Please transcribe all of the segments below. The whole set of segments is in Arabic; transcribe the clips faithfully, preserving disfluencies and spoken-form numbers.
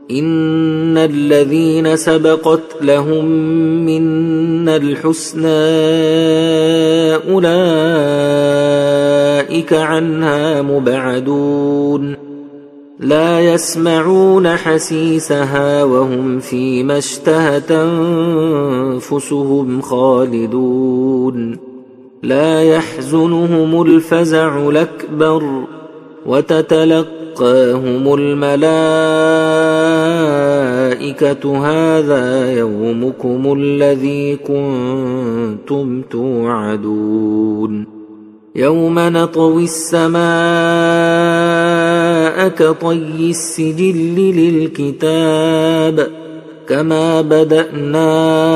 إن الذين سبقت لهم منا الحسنى أولئك عنها مبعدون لا يسمعون حسيسها وهم فيما اشتهت أنفسهم خالدون لا يحزنهم الفزع الأكبر وتتلقاهم الملائكة هذا يومكم الذي كنتم توعدون يوم نطوي السماء كطي السجل للكتاب كما بدأنا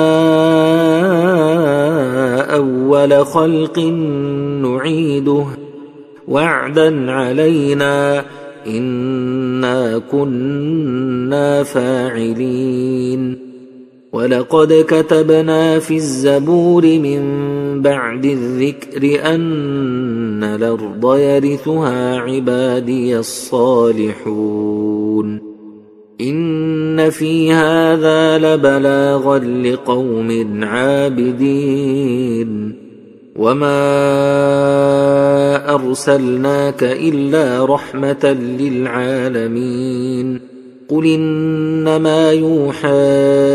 أول خلق نعيده وعدا علينا إنا كنا فاعلين ولقد كتبنا في الزبور من بعد الذكر أن الأرض يرثها عبادي الصالحون إن في هذا لبلاغا لقوم عابدين وما أرسلناك إلا رحمة للعالمين قل إنما يوحى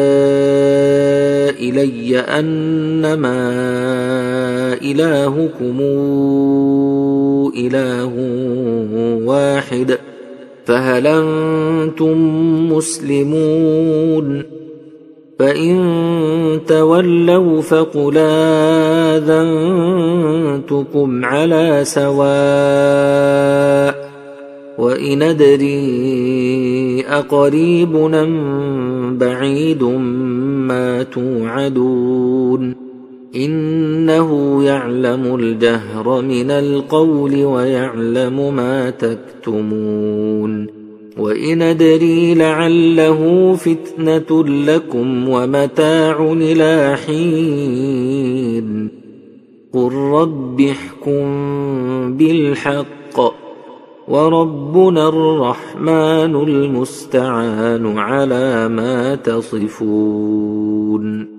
إلي أنما إلهكم إله واحد فهل أنتم مسلمون فإن تولوا فقل آذنتكم على سواء وإن أدري أقريب أم بعيد ما توعدون إنه يعلم الجهر من القول ويعلم ما تكتمون وإن أدري لعله فتنة لكم ومتاع إلى حين قل رب احكم بالحق وربنا الرحمن المستعان على ما تصفون.